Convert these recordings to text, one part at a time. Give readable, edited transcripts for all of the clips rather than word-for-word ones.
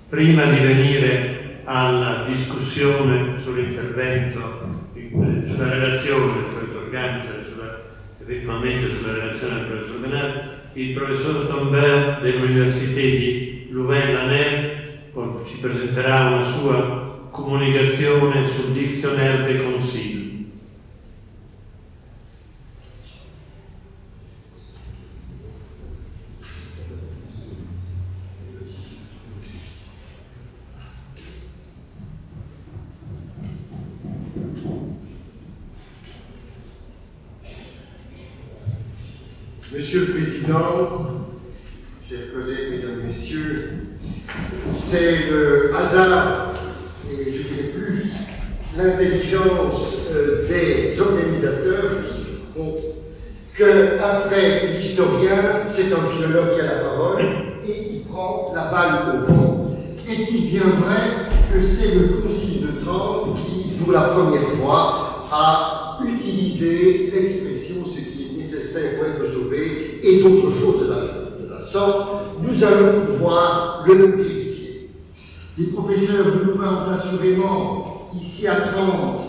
prima di venire alla discussione sull'intervento, sulla relazione del professor Ganser, effettivamente sulla relazione del professor Benat, il professor Tombert dell'Université di Louvain-la-Neuve ci presenterà una sua comunicazione sul Dictionnaire des Conciles. Monsieur le Président, chers collègues, mesdames, messieurs, c'est le hasard, et je dirais plus, l'intelligence des organisateurs qui font qu'après l'historien, c'est un philologue qui a la parole et il prend la balle au bond. Est-il bien vrai que c'est le Concile de Trente qui, pour la première fois, a utilisé l'expression ce qui est nécessaire pour être sauvé et d'autres choses de la sorte? Nous allons pouvoir le vérifier. Les professeurs de Louvain ont assurément, ici à Trente,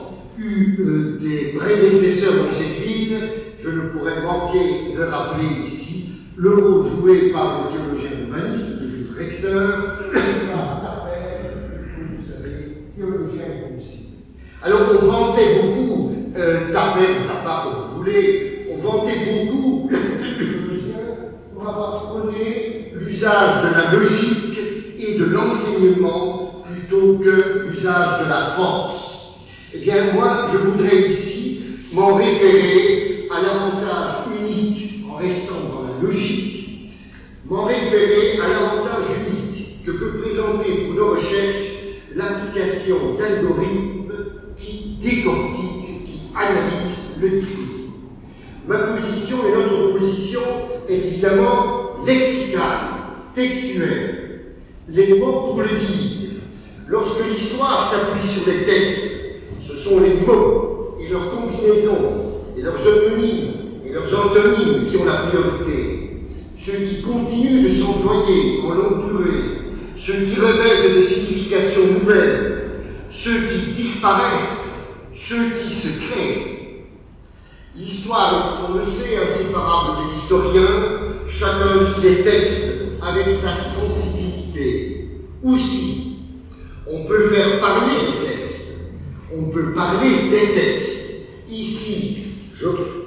eu des prédécesseurs dans cette ville. Je ne pourrais manquer de rappeler ici le rôle joué par le théologien humaniste, devenu recteur, par Tapper, que vous savez, théologien aussi. Alors on vantait beaucoup, Tapper ou Tapper comme vous voulez, on vantait beaucoup le théologien pour avoir prôné l'usage de la logique et de l'enseignement plutôt que l'usage de la force. Eh bien moi, je voudrais ici m'en référer à l'avantage unique, en restant dans la logique, m'en référer à l'avantage unique que peut présenter pour nos recherches l'application d'algorithmes qui décortiquent, qui analysent le discours. Ma position et notre position est évidemment lexicale, textuelle. Les mots pour le dire. Lorsque l'histoire s'appuie sur les textes, ce sont les mots et leurs combinaisons et leurs homonymes et leurs antonymes qui ont la priorité. Ceux qui continuent de s'employer en longue durée, ceux qui révèlent des significations nouvelles, ceux qui disparaissent, ceux qui se créent. L'histoire, on le sait, inséparable de l'historien, chacun lit les textes avec sa sensibilité. Aussi, on peut faire parler des textes, on peut parler des textes. Ici, je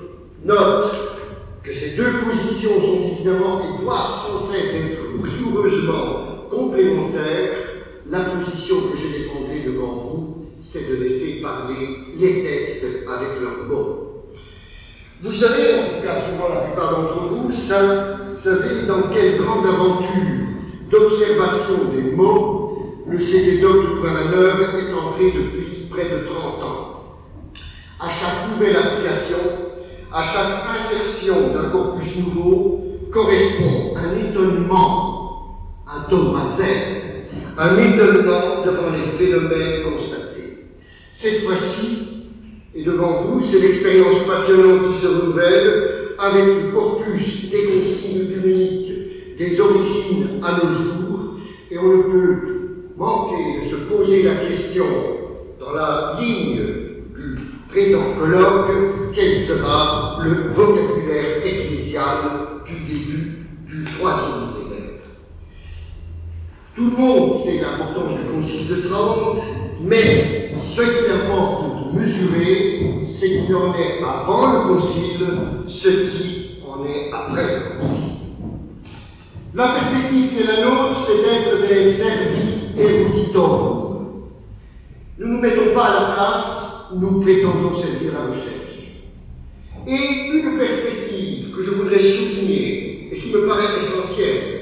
note que ces deux positions sont évidemment et doivent sans cesse être rigoureusement complémentaires. La position que je défendrai devant vous, c'est de laisser parler les textes avec leurs mots. Vous savez, en tout cas souvent la plupart d'entre vous, savez dans quelle grande aventure d'observation des mots le CDDOC de Louvain-la-Neuve est entré depuis près de 30 ans. À chaque nouvelle application, à chaque insertion d'un corpus nouveau, correspond un étonnement, un tomazer, un étonnement devant les phénomènes constatés. Cette fois-ci, et devant vous, c'est l'expérience passionnante qui se renouvelle avec le corpus des consignes œcuméniques des origines à nos jours, et on ne peut manquer de se poser la question dans la ligne du présent colloque, quel sera le vocabulaire ecclésial du début du troisième millénaire. Tout le monde sait l'importance du Concile de Trente, mais ce qu'il importe de mesurer, c'est qu'il en est avant le Concile, ce qui en est après le Concile. La perspective qui est la nôtre, c'est d'être des servi eruditorum. Nous ne nous mettons pas à la place où nous prétendons servir la recherche. Et une perspective que je voudrais souligner et qui me paraît essentielle,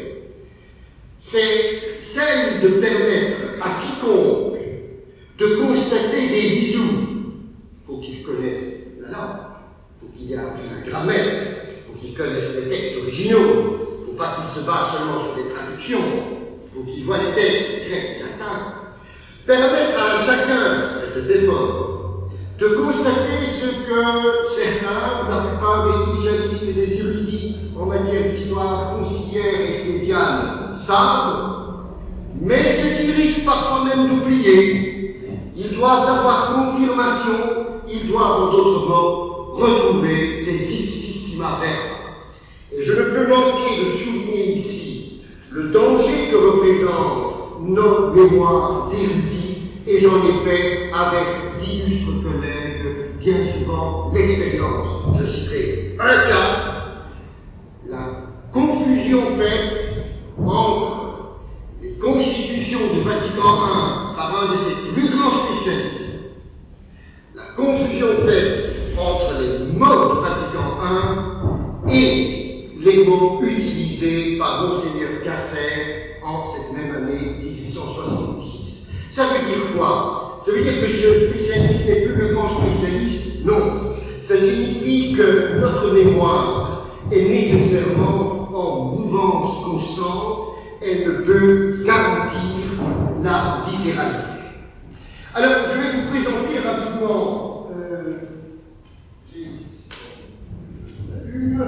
c'est celle de permettre à quiconque de constater des bisous. Il faut qu'il connaisse la langue, il faut qu'il ait appris la grammaire, il faut qu'il connaisse les textes originaux, il ne faut pas qu'il se base seulement sur des traductions, il faut qu'il voit les textes grecs et latins. Permettre à chacun, à cet effort, de constater ce que certains, la plupart des spécialistes et des érudits en matière d'histoire conciliaire et ecclésiale savent, mais ce qui suffisent parfois même d'oublier. Ils doivent avoir confirmation, ils doivent en d'autres mots retrouver les ipsissima verba. Et je ne peux manquer de souligner ici le danger que représentent nos mémoires d'érudits, et j'en ai fait avec d'illustres collègues bien souvent l'expérience. Je citerai un cas, la confusion faite entre les constitutions du Vatican I par un de ses plus grands spécialistes, la confusion faite entre les mots du Vatican I et les mots utilisés par Monseigneur Casser en cette même année 1870. Ça veut dire quoi? Ça veut dire que ce spécialiste n'est plus le grand spécialiste? Non. Ça signifie que notre mémoire est nécessairement en mouvance constante, elle ne peut garantir la littéralité. Alors, je vais vous présenter rapidement, j'ai ici la une.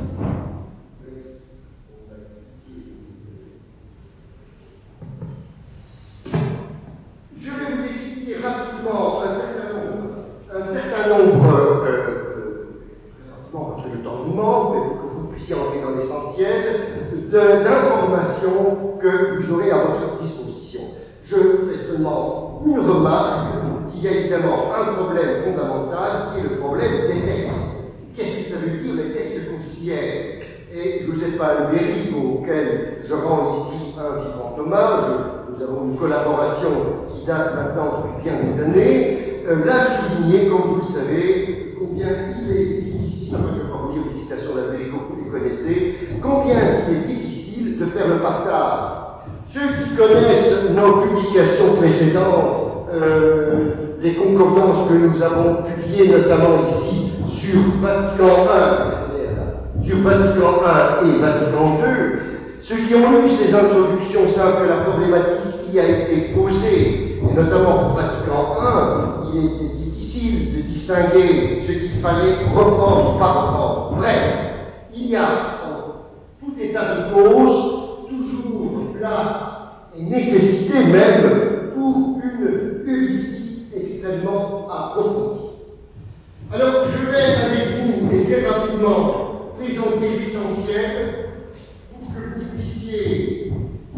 Je vais vous expliquer rapidement un certain nombre parce que le temps nous manque, mais pour que vous puissiez entrer dans l'essentiel, d'informations que vous aurez à votre disposition. Je fais seulement une remarque, qu'il y a évidemment un problème fondamental, qui est le problème des textes. Qu'est-ce que ça veut dire, les textes conciliaires? Et je ne vous ai pas le mérite auquel je rends ici un vibrant hommage. Nous avons une collaboration qui date maintenant depuis bien des années, l'a souligné, comme vous le savez, combien il est difficile, enfin, je ne vais pas vous dire les citations d'Américo, vous les connaissez, combien il est difficile de faire le partage. Ceux qui connaissent nos publications précédentes, les concordances que nous avons publiées, notamment ici, sur Vatican I, sur Vatican I et Vatican II, ceux qui ont lu ces introductions savent que la problématique qui a été posée, et notamment pour Vatican I, il était difficile de distinguer ce qu'il fallait reprendre ou pas reprendre. Bref, il y a en tout état de cause toujours place et nécessité même pour une heuristique extrêmement approfondie. Alors, je vais avec vous et très rapidement présenter l'essentiel pour que vous puissiez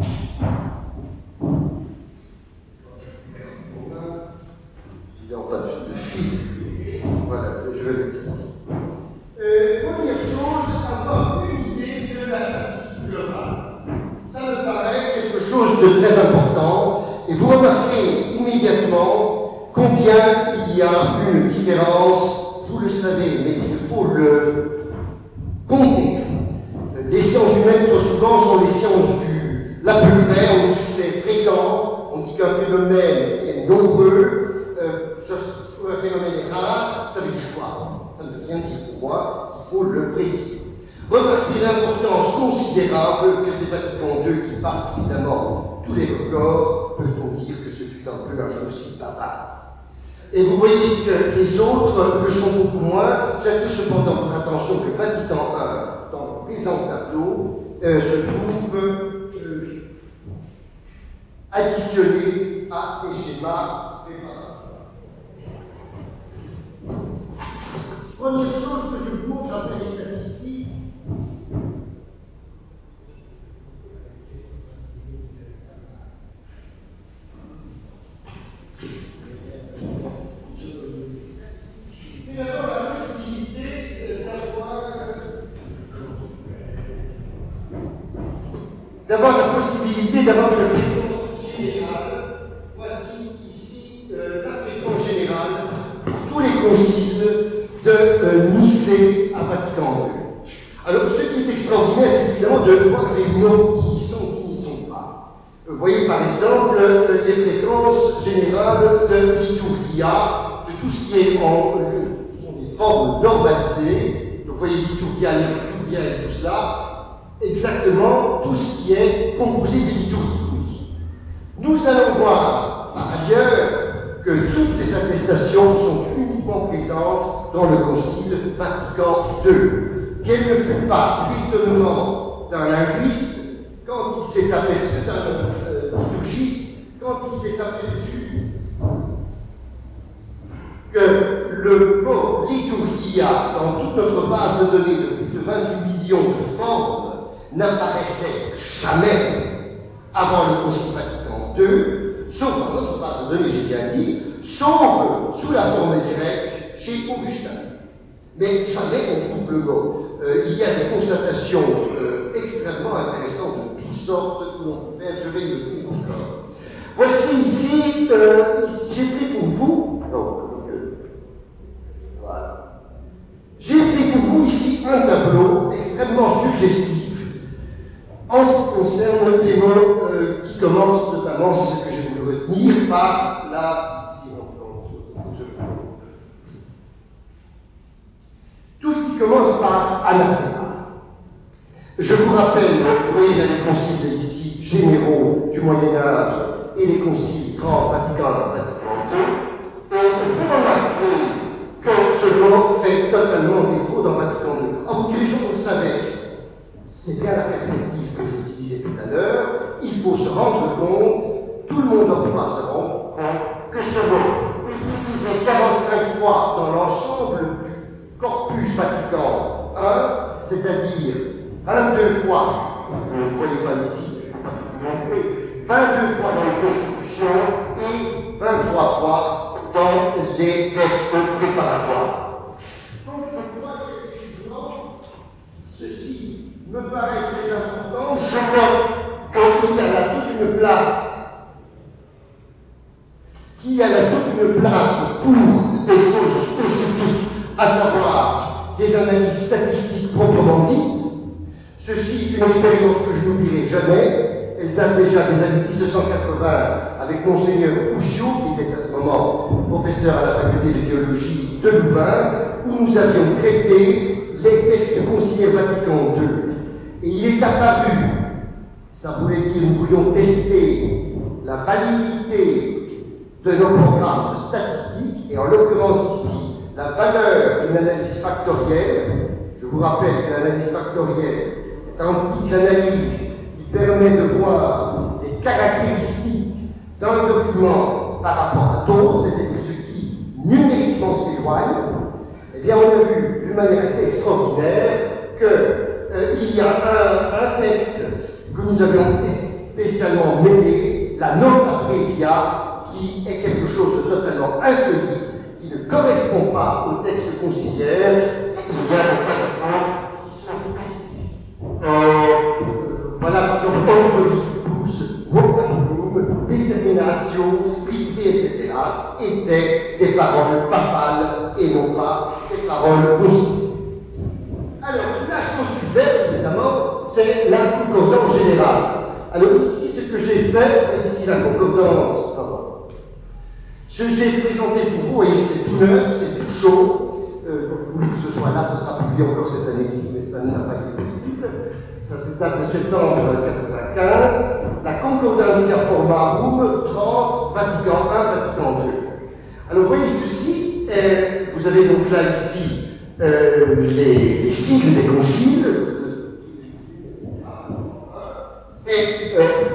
de fil. Voilà, je vais le dire ici. Première chose, avoir une idée de la statistique globale. Ça me paraît quelque chose de très important, et vous remarquez immédiatement combien il y a une différence, vous le savez, mais il faut le compter. Les sciences humaines, trop souvent, sont les sciences du l'à peu près, on dit que c'est fréquent, on dit qu'un phénomène est nombreux, un phénomène est rare, ça veut dire quoi? Ça ne veut rien dire pour moi, il faut le préciser. Remarquez l'importance considérable que c'est Vatican II qui passe évidemment tous les records, peut-on dire que ce fut un peu un génocide bavard. Et vous voyez que les autres le sont beaucoup moins. J'attire cependant votre attention que Vatican I, dans le présent tableau, se trouve additionné à des schémas préparatoires. Première chose que je vous montre après les statistiques, c'est d'abord la possibilité d'avoir une fréquence générale. Voici ici la fréquence générale pour tous les conciles de Nicée à Vatican II. Alors, ce qui est extraordinaire, c'est évidemment de voir les noms qui y sont, qui n'y sont pas. Vous voyez par exemple les fréquences générales de liturgia, de tout ce qui est ce sont des formes normalisées. Donc, vous voyez liturgia et tout cela. Exactement tout ce qui est composé de liturgicus. Nous allons voir par ailleurs que toutes ces attestations sont uniquement présentes dans le Concile Vatican II. Quel ne fut pas l'étonnement d'un linguiste quand il s'est aperçu, d'un liturgiste, quand il s'est aperçu que le mot liturgia dans toute notre base de données de plus de 28 millions de formes n'apparaissait jamais avant le Concile Vatican II, sauf dans notre base de données, j'ai bien dit, sauf sous la forme grecque chez Augustin. Mais jamais on trouve le mot. Il y a des constatations extrêmement intéressantes de toutes sortes que l'on peut faire. Je vais y venir encore. Voici ici, j'ai pris pour vous, voilà. J'ai pris pour vous ici un tableau extrêmement suggestif en ce qui concerne les mots qui commencent notamment, c'est ce que j'ai voulu retenir, par la. Tout ce qui commence par anathema. Je vous rappelle, vous voyez, il y a les conciles ici généraux du Moyen-Âge et les conciles Grand Vatican et Vatican II. Et vous remarquez que ce mot fait totalement défaut dans Vatican II. En vous dirigeant, vous le savez, c'est bien la perspective que j'utilisais tout à l'heure. Il faut se rendre compte, tout le monde en pourra se rendre compte, que ce mot, utilisé 45 fois dans l'ensemble du Corpus Vatican I, c'est-à-dire 22 fois, vous ne le voyez pas ici, je ne vais pas tout vous montrer, 22 fois dans les constitutions et 23 fois dans les textes préparatoires. Donc je crois qu'effectivement, ceci me paraît très important. Je note qu'il y a là toute une place, pour des choses spécifiques, à savoir des analyses statistiques proprement dites. Ceci, une expérience que je n'oublierai jamais. Elle date déjà des années 1780 avec Monseigneur Oussiot, qui était à ce moment professeur à la faculté de théologie de Louvain, où nous avions traité les textes conciliaires Vatican II. Et il est apparu, ça voulait dire nous voulions tester la validité de nos programmes de statistiques, et en l'occurrence ici, la valeur d'une analyse factorielle. Je vous rappelle que l'analyse factorielle est un type d'analyse qui permet de voir des caractéristiques d'un document par rapport à d'autres, c'est-à-dire ce qui numériquement s'éloigne. Eh bien, on a vu d'une manière assez extraordinaire qu'il y a un texte que nous avions spécialement mêlé, la nota previa, qui est quelque chose de totalement insolite, qui ne correspond pas au texte conciliaire. Il y a des caractères qui sont spécifiques. Voilà, par exemple, ontolibus, vocabulum, détermination, scripté, etc., étaient des paroles papales et non pas des paroles conciliaires. Alors, la chose suivante, évidemment, c'est la concordance générale. Alors, ici, ce que j'ai fait, ici, la concordance, ce que j'ai présenté pour vous, voyez, c'est tout neuf, c'est tout chaud. J'aurais voulu que ce soit là, ce sera publié encore cette année-ci, mais ça n'a pas été possible. Ça se date de septembre 1995. La Concordantia Formarum 30, Vatican I, Vatican II. Alors, voyez ceci, vous avez donc là, ici, les sigles des conciles. Et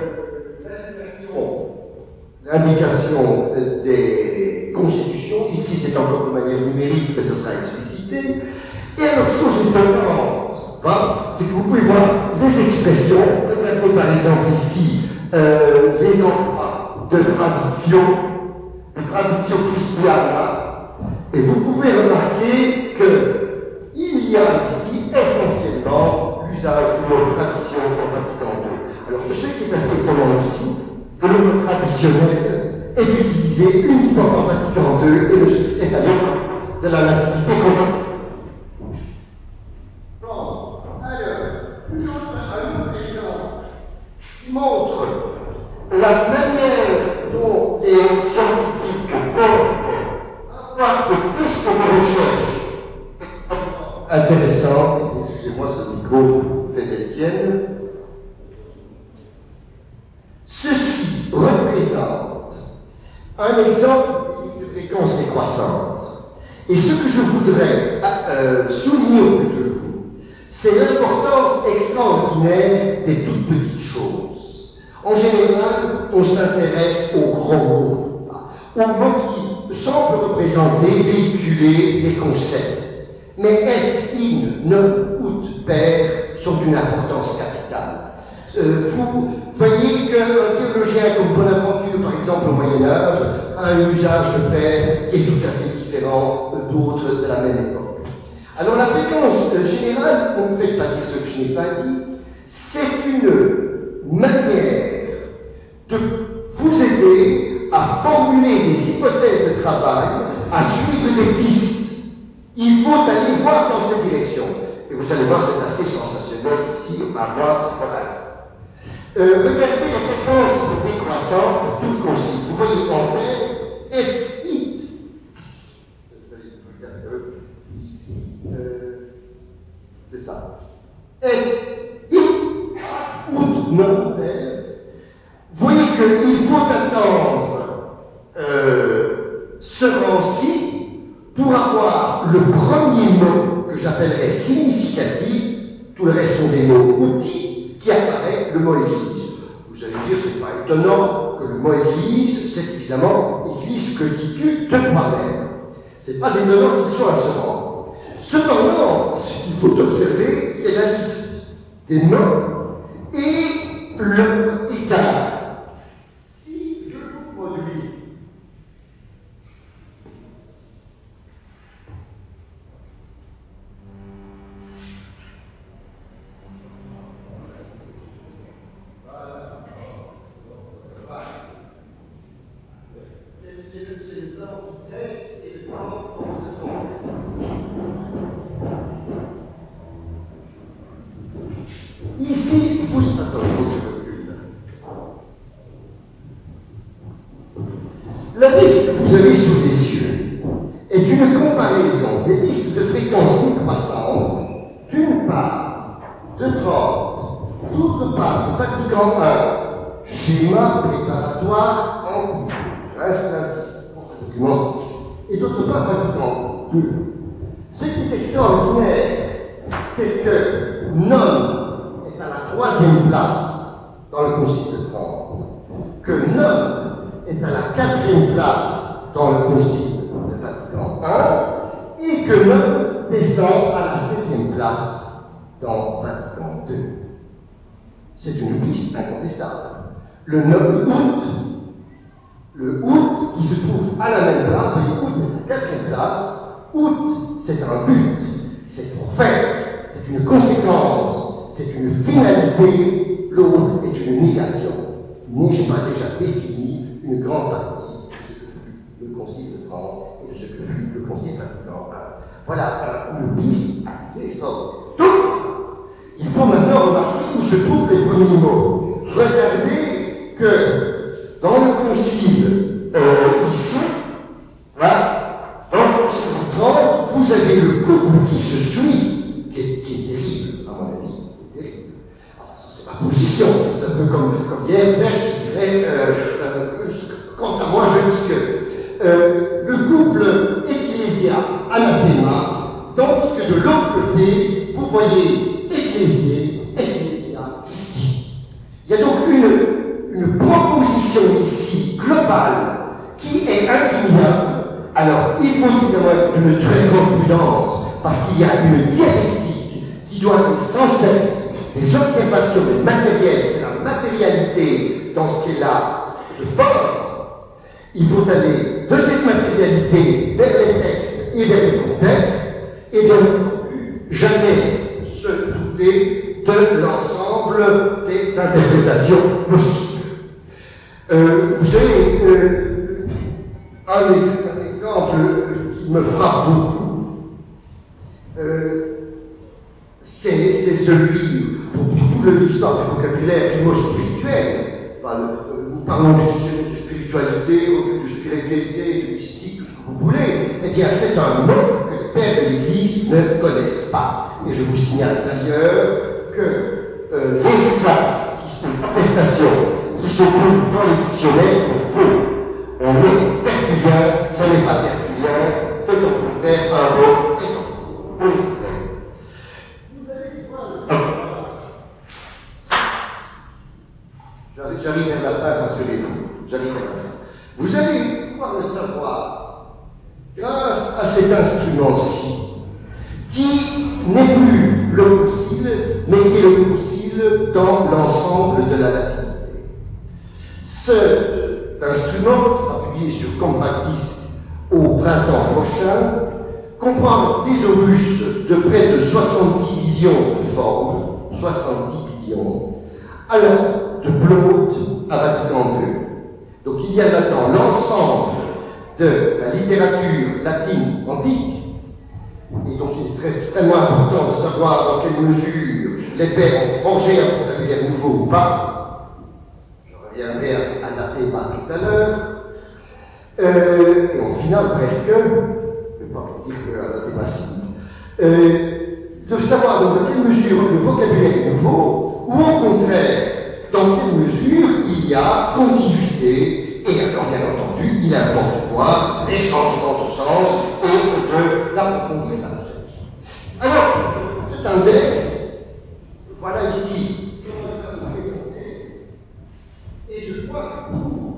l'indication des constitutions, ici c'est encore de manière numérique, mais ça sera explicité. Et alors, chose étonnante, c'est que vous pouvez voir les expressions, regardez par exemple ici, les endroits de tradition christiane, et vous pouvez remarquer qu'il y a ici essentiellement l'usage du mot tradition en Vatican II. Alors, ce qui est assez étonnant aussi, que le mot traditionnel est utilisé uniquement en Vatican II et est d'ailleurs de la nativité contemporaine. Bon, alors, un autre exemple qui montre la manière dont les scientifiques peuvent avoir des pistes de recherche intéressantes. Excusez-moi, ce micro fait des siennes. Ceci représente un exemple de fréquence décroissante. Et ce que je voudrais souligner auprès de vous, c'est l'importance extraordinaire des toutes petites choses. En général, on s'intéresse aux gros mots, aux mots qui semblent représenter, véhiculer des concepts. Mais et, in, non, ut, per sont d'une importance capitale. Vous voyez qu'un théologien comme Bonaventure, par exemple au Moyen-Âge, a un usage de per qui est tout à fait différent d'autres de la même époque. Alors la fréquence générale, ne me faites pas dire ce que je n'ai pas dit, c'est une manière de vous aider à formuler des hypothèses de travail, à suivre des pistes. Il faut aller voir dans cette direction. Et vous allez voir, c'est assez sensationnel ici, enfin moi, c'est pas mal. Regardez la fréquence décroissante pour tout le concile. Vous voyez en vert, et it. Ici, c'est ça. Et it, out, non, vous voyez qu'il faut attendre ce rang-ci pour avoir le premier mot que j'appellerais significatif, tout le reste sont des mots outils, qui apparaît le mot Église. Vous allez dire, c'est pas étonnant que le mot Église, c'est évidemment Église que dis-tu de toi-même. C'est pas étonnant qu'il soit à ce rang. Cependant, ce qu'il faut observer, c'est la liste des mots et le état. Si je vous produis c'est le temps qui presse et le temps de presse. Ici, vous... Attends, il faut que je recule. La liste que vous avez sous les yeux est une comparaison des listes de fréquences décroissantes, d'une part, de 30, d'autre part, de Vatican I, schéma préparatoire en cours. Et d'autre part, Vatican II. Ce qui est extraordinaire, c'est que non est à la 3e place dans le Concile de Trente, que non est à la 4e place dans le Concile de Vatican I, et que non descend à la 7e place dans Vatican II. C'est une piste incontestable. Le 9 août, le août qui se trouve à la même place, le août est à la 4e place, août c'est un but, c'est pour faire, c'est une conséquence, c'est une finalité, l'autre est une négation. N'ai-je pas déjà défini une grande partie de ce que fut le Concile de Trente et de ce que fut le Concile Vatican I? Voilà une piste assez extraordinaire. Donc, il faut maintenant remarquer où se trouvent les premiers mots. Regardez que dans le Concile ici, là, dans le Concile de Trente, vous avez le couple qui se suit, qui est terrible, à mon avis, qui est terrible. Enfin, c'est ma position, c'est un peu comme hier, je dirais, quant à moi, je dis que le couple Ecclesia Anathema, tandis que de l'autre côté, vous voyez Ecclesia Christi. Il y a donc une proposition ici globale qui est indéniable. Alors, il faut évidemment être d'une très grande prudence parce qu'il y a une dialectique qui doit être sans cesse des observations matérielles, c'est la matérialité dans ce qu'elle a de fort. Il faut aller de cette matérialité vers les textes et vers les contextes et bien entendu jamais se douter de l'ensemble des interprétations possibles. Vous savez, un exemple qui me frappe beaucoup, c'est celui, pour toute l'histoire du vocabulaire du mot spirituel. Nous parlons de spiritualité, de spiritualité, de mystique, tout ce que vous voulez. Eh bien, c'est un mot que les pères de l'Église ne connaissent pas. Et je vous signale d'ailleurs que les usages qui sont attestations qui se trouvent dans les dictionnaires sont faux. On est tertullien, ce n'est pas tertullien, c'est au contraire un mot essentiel. Vous allez voir le... J'arrive pouvoir le savoir grâce à cet instrument-ci, qui n'est plus le concile, mais qui est le concile dans l'ensemble de la latinité. Cet instrument, qui sera publié sur Compact Disc au printemps prochain, comprend des opus de près de 70 millions de formes, 70 millions, allant de Plaute à Vatican II. Donc il y a là-dedans l'ensemble de la littérature latine antique, et donc il est très extrêmement important de savoir dans quelle mesure les pères ont forgé un vocabulaire nouveau ou pas. Je reviendrai à Anathema tout à l'heure. Et au final, presque, je ne vais pas vous dire que Anathema de savoir donc dans quelle mesure le vocabulaire est nouveau, ou au contraire, dans quelle mesure il y a continuité, et alors bien entendu, il importe de voir les changements de sens et d'approfondir sa recherche. Alors, cet index, voilà ici, on va se présenter, et je crois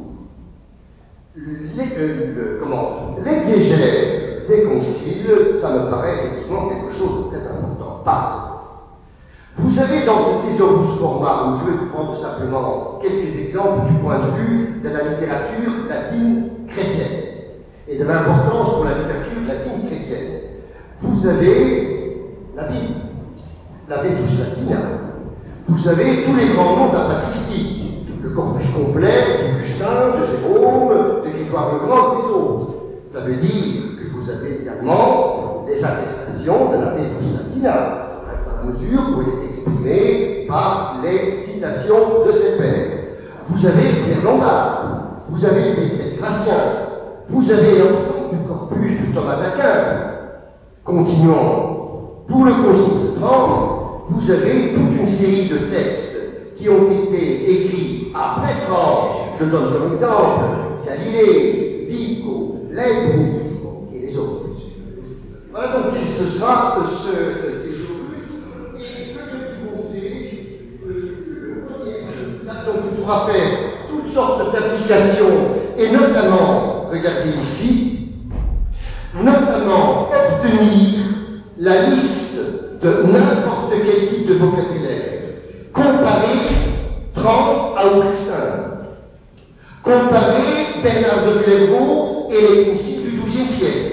que l'exégèse des conciles, ça me paraît effectivement quelque chose de très important. Parce vous avez dans ce Thesaurus Forma, où je vais vous prendre simplement quelques exemples du point de vue de la littérature latine chrétienne et de l'importance pour la littérature latine chrétienne. Vous avez la Bible, la Vetus Latina. Vous avez tous les grands noms de la patristique, le corpus complet d'Augustin, de Jérôme, de Grégoire le Grand et des autres. Ça veut dire que vous avez également les attestations de la Vetus Latina, dans la mesure où elle est exprimée par les citations de ses pairs. Vous avez Pierre Lombard, vous avez les Pères Gratiens, vous avez l'ensemble du corpus de Thomas d'Aquin. Continuons. Pour le Concile de Trente, vous avez toute une série de textes qui ont été écrits après Trente. Je donne comme exemple Galilée, Vico, Leibniz et les autres. Voilà donc ce sera ce thésaurus. Et je vais vous montrer là donc on pourra faire toutes sortes d'applications, et notamment, regardez ici, notamment obtenir la liste de n'importe quel type de vocabulaire, comparer Trente à Augustin, comparer Bernard de Clairvaux et les conciles du XIIe siècle,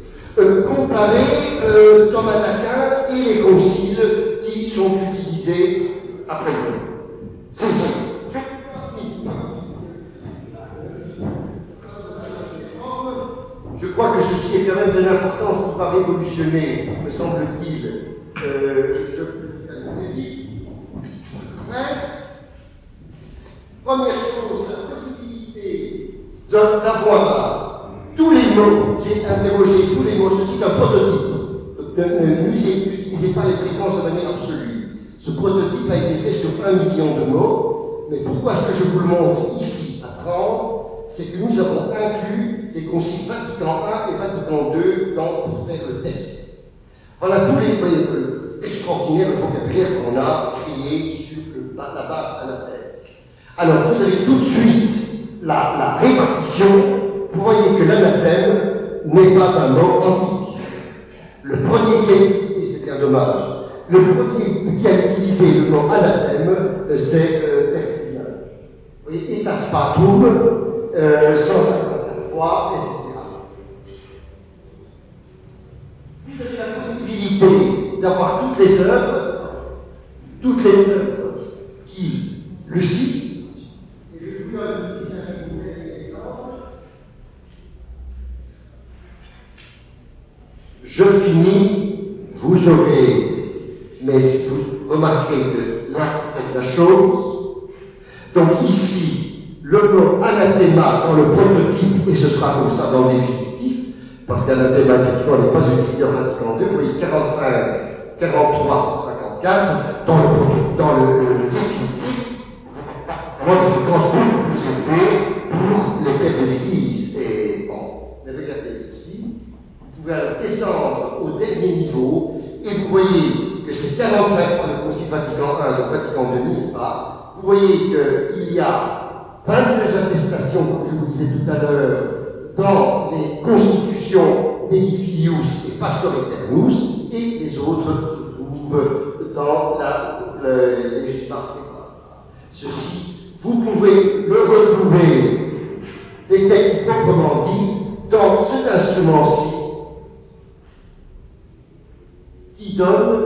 comparer Thomas d'Aquin et les conciles qui sont utilisés après lui. C'est ça. Je crois que ceci est quand même de l'importance qui va révolutionner, me semble-t-il. Je peux aller vite. Première chose, la possibilité d'avoir tous les mots, j'ai interrogé tous les mots, ceci est un prototype. N'utilisez pas les fréquences de manière absolue. Ce prototype a été fait sur 1 million de mots, mais pourquoi est-ce que je vous le montre ici à 30? C'est que nous avons inclus les conciles Vatican I et Vatican II pour faire le test. Voilà tous les extraordinaires vocabulaires qu'on a créés sur la base anathème. Alors vous avez tout de suite la répartition. Vous voyez que l'anathème n'est pas un mot antique. Le premier qui a utilisé, c'est bien dommage, le premier qui a utilisé le mot anathème, c'est Tertullien. Vous voyez, etas patum, 154 fois, etc. Vous avez la possibilité d'avoir toutes les œuvres qui le citent. Et je vous donne ici un exemple. Je finis, vous aurez, mais vous remarquez que là est la chose. Donc ici, le mot anathema dans le prototype, et ce sera comme ça dans le définitif, parce qu'anathema effectivement n'est pas utilisé en Vatican II, vous voyez 45, 43, 154, dans le définitif, vraiment des fréquences beaucoup plus élevées pour les pères de l'Église. Et bon, mais regardez ceci, vous pouvez alors descendre au dernier niveau, et vous voyez que c'est 45 fois le Concile Vatican I, donc Vatican II n'y est pas. Vous voyez qu'il y a 22 attestations, comme je vous disais tout à l'heure, dans les constitutions Dei Filius et Pastor Eternus, et les autres se trouvent dans les Legima. Ceci, vous pouvez le retrouver, les textes proprement dit, dans cet instrument-ci, qui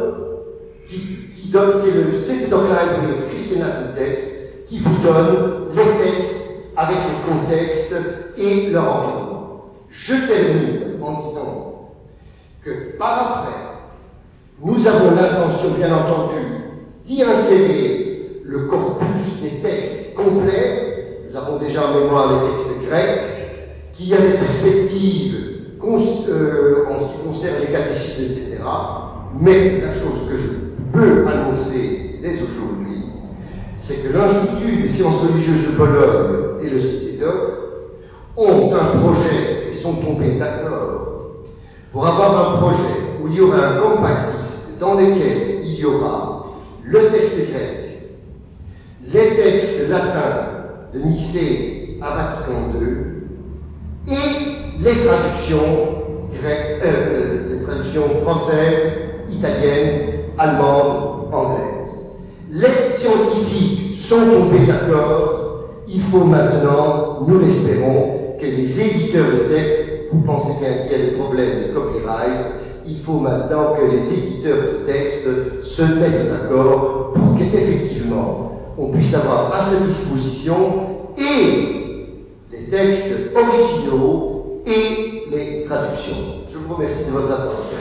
est le Septuagint Library Christianatum Text, qui vous donne les textes avec le contexte et leur environnement. Je termine en disant que par après, nous avons l'intention, bien entendu, d'y insérer le corpus des textes complets. Nous avons déjà en mémoire les textes grecs, qu'il y a des perspectives en ce qui concerne les catéchismes, etc. Mais la chose que je peux annoncer dès aujourd'hui, c'est que l'Institut des sciences religieuses de Bologne et le CEDOC ont un projet et sont tombés d'accord pour avoir un projet où il y aura un compactiste dans lequel il y aura le texte grec, les textes latins de Nicée à Vatican II et les traductions grecques, les traductions françaises, italiennes, allemandes, anglaises. Les scientifiques sont tombés d'accord. Il faut maintenant, nous l'espérons, que les éditeurs de textes, vous pensez bien qu'il y a des problèmes de copyright, il faut maintenant que les éditeurs de textes se mettent d'accord pour qu'effectivement on puisse avoir à sa disposition et les textes originaux et les traductions. Je vous remercie de votre attention.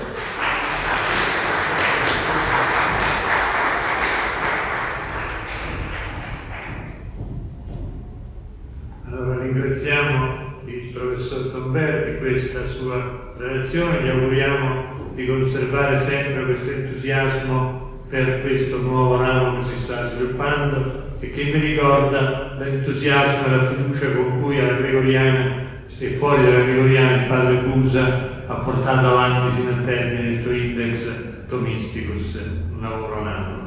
Allora ringraziamo il professor Tomberti per questa sua relazione, gli auguriamo di conservare sempre questo entusiasmo per questo nuovo ramo che si sta sviluppando e che mi ricorda l'entusiasmo e la fiducia con cui alla Gregoriana e fuori dalla Gregoriana il padre Busa ha portato avanti sino al termine il suo index Thomisticus, un lavoro nato.